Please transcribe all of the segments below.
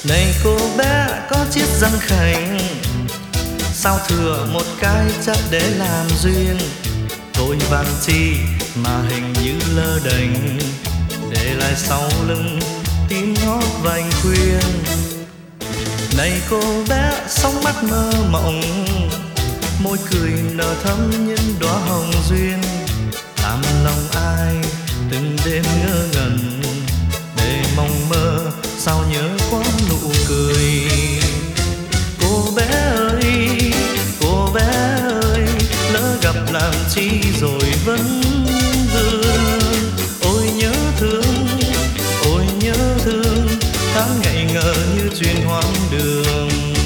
Này cô bé có chiếc răng khảnh, sao thừa một cái chắc để làm duyên. Vội vàng chi mà hình như lơ đễnh, để lại sau lưng tím ngót vành khuyên. Này cô bé sóng mắt mơ mộng, môi cười nở thắm những đóa hồng duyên. Làm lòng ai từng đêm ngơ ngẩn, để mong mơ sao nhớ quá nụ cười. Cô bé ơi, cô bé ơi, lỡ gặp làm chi rồi vẫn vương. Ôi nhớ thương, ôi nhớ thương, tháng ngày ngờ như chuyện hoang đường.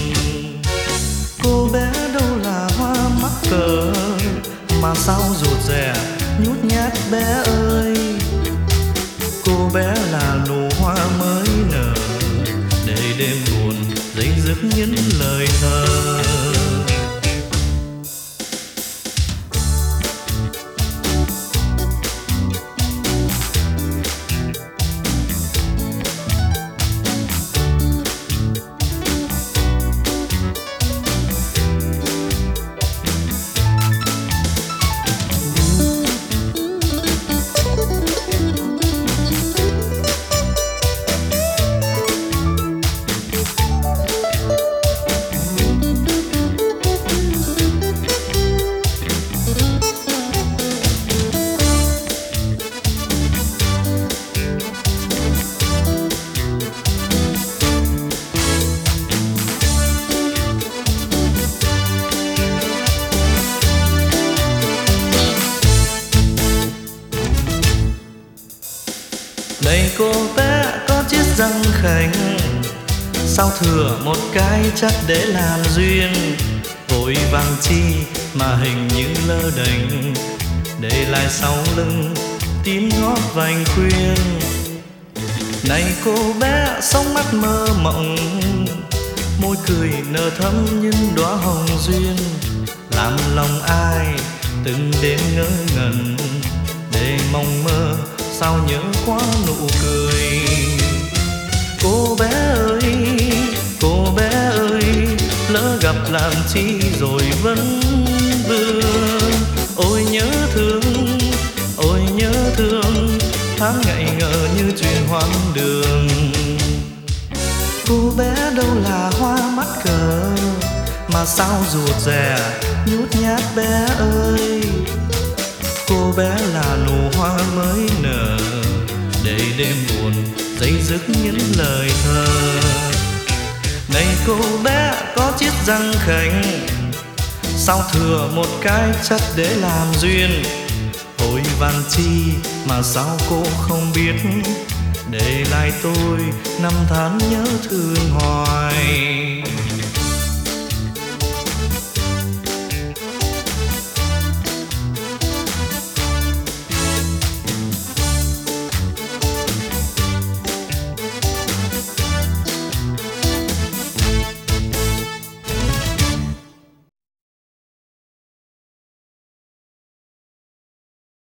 Cô bé đâu là hoa mắc cỡ, mà sao rụt rè nhút nhát bé ơi. Cô bé là nụ hoa mới nở, để đêm buồn dây dứt những lời thơ. Này cô bé có chiếc răng khảnh, sao thừa một cái chắc để làm duyên. Vội vàng chi mà hình như lơ đễnh, để lại sau lưng tím ngót vành khuyên. Này cô bé sóng mắt mơ mộng, môi cười nở thắm những đóa hồng duyên. Làm lòng ai từng đêm ngơ ngẩn, để mong mơ sao nhớ quá nụ cười. Cô bé ơi, cô bé ơi, lỡ gặp làm chi rồi vẫn vương. Ôi nhớ thương, ôi nhớ thương, tháng ngày ngờ như chuyện hoang đường. Cô bé đâu là hoa mắc cỡ, mà sao rụt rè nhút nhát bé ơi. Cô bé là nụ hoa mới nở, để đêm buồn dây dứt những lời thơ. Này cô bé có chiếc răng khảnh, sao thừa một cái chắc để làm duyên. Vội vàng chi mà sao cô không biết, để lại tôi năm tháng nhớ thương hoài.